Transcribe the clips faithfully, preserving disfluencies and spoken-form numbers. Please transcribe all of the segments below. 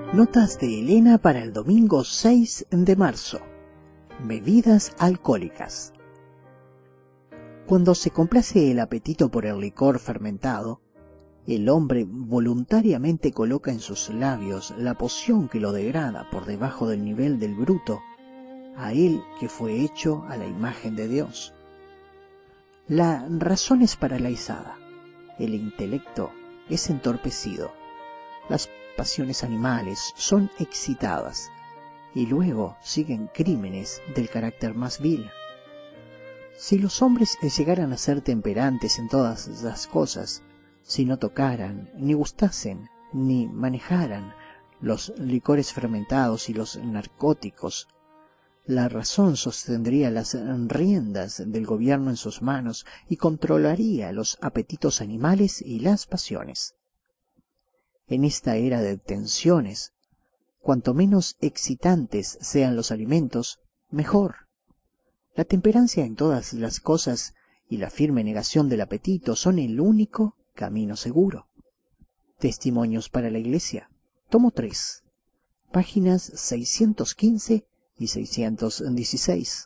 Notas de Elena para el domingo seis de marzo. Bebidas alcohólicas. Cuando se complace el apetito por el licor fermentado, el hombre voluntariamente coloca en sus labios la poción que lo degrada por debajo del nivel del bruto, a él que fue hecho a la imagen de Dios. La razón es paralizada, el intelecto es entorpecido, las pasiones animales son excitadas y luego siguen crímenes del carácter más vil. Si los hombres llegaran a ser temperantes en todas las cosas, si no tocaran, ni gustasen, ni manejaran los licores fermentados y los narcóticos, la razón sostendría las riendas del gobierno en sus manos y controlaría los apetitos animales y las pasiones. En esta era de tensiones, cuanto menos excitantes sean los alimentos, mejor. La temperancia en todas las cosas y la firme negación del apetito son el único camino seguro. Testimonios para la Iglesia, tomo tres, páginas seiscientos quince y seiscientos dieciséis.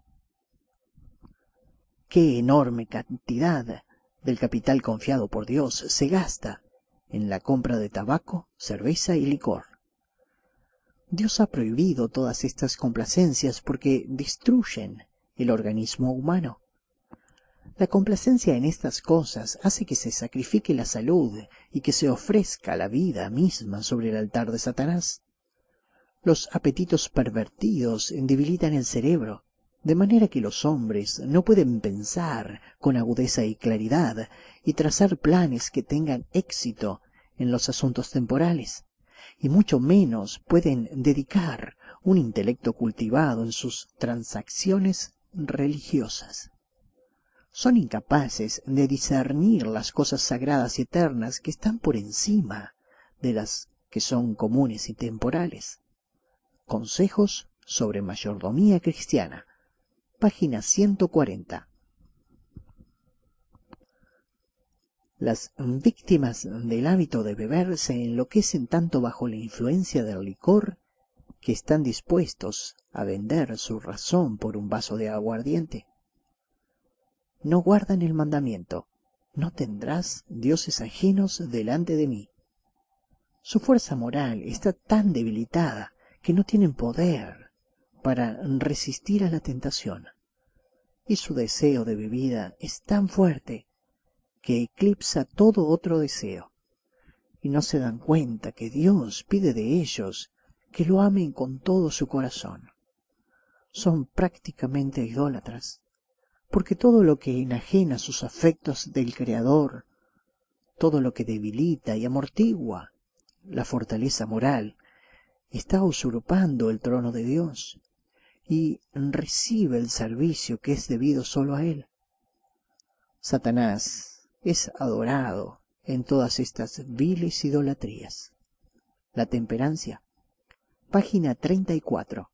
Qué enorme cantidad del capital confiado por Dios se gasta en la compra de tabaco, cerveza y licor. Dios ha prohibido todas estas complacencias porque destruyen el organismo humano. La complacencia en estas cosas hace que se sacrifique la salud y que se ofrezca la vida misma sobre el altar de Satanás. Los apetitos pervertidos debilitan el cerebro, de manera que los hombres no pueden pensar con agudeza y claridad y trazar planes que tengan éxito en los asuntos temporales, y mucho menos pueden dedicar un intelecto cultivado en sus transacciones religiosas. Son incapaces de discernir las cosas sagradas y eternas que están por encima de las que son comunes y temporales. Consejos sobre mayordomía cristiana, página ciento cuarenta. Las víctimas del hábito de beber se enloquecen tanto bajo la influencia del licor que están dispuestos a vender su razón por un vaso de aguardiente. No guardan el mandamiento: no tendrás dioses ajenos delante de mí. Su fuerza moral está tan debilitada que no tienen poder para resistir a la tentación, y su deseo de bebida es tan fuerte que eclipsa todo otro deseo, y no se dan cuenta que Dios pide de ellos que lo amen con todo su corazón. Son prácticamente idólatras, porque todo lo que enajena sus afectos del Creador, todo lo que debilita y amortigua la fortaleza moral, está usurpando el trono de Dios y recibe el servicio que es debido solo a Él. Satanás es adorado en todas estas viles idolatrías. La temperancia, página treinta y cuatro.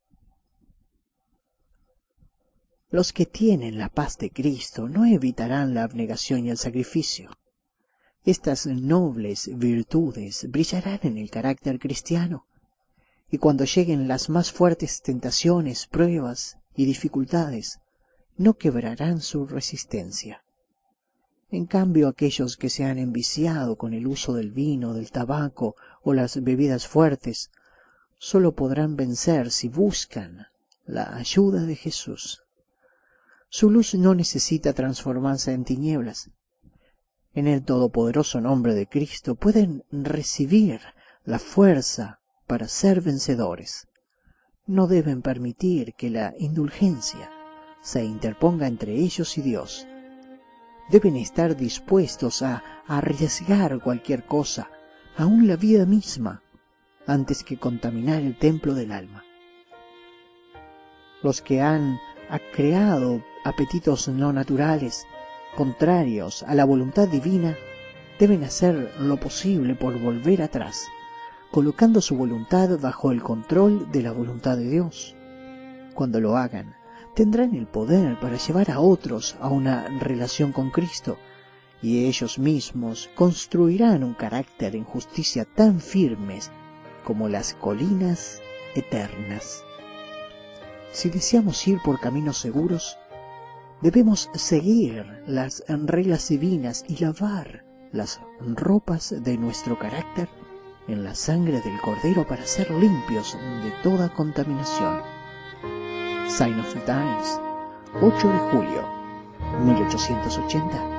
Los que tienen la paz de Cristo no evitarán la abnegación y el sacrificio. Estas nobles virtudes brillarán en el carácter cristiano, y cuando lleguen las más fuertes tentaciones, pruebas y dificultades, no quebrarán su resistencia. En cambio, aquellos que se han enviciado con el uso del vino, del tabaco o las bebidas fuertes, sólo podrán vencer si buscan la ayuda de Jesús. Su luz no necesita transformarse en tinieblas. En el todopoderoso nombre de Cristo pueden recibir la fuerza para ser vencedores. No deben permitir que la indulgencia se interponga entre ellos y Dios. Deben estar dispuestos a arriesgar cualquier cosa, aun la vida misma, antes que contaminar el templo del alma. Los que han creado apetitos no naturales, contrarios a la voluntad divina, deben hacer lo posible por volver atrás, colocando su voluntad bajo el control de la voluntad de Dios. Cuando lo hagan, tendrán el poder para llevar a otros a una relación con Cristo, y ellos mismos construirán un carácter en justicia tan firmes como las colinas eternas. Si deseamos ir por caminos seguros, debemos seguir las reglas divinas y lavar las ropas de nuestro carácter en la sangre del Cordero para ser limpios de toda contaminación. Sign of the Times, ocho de julio, mil ochocientos ochenta.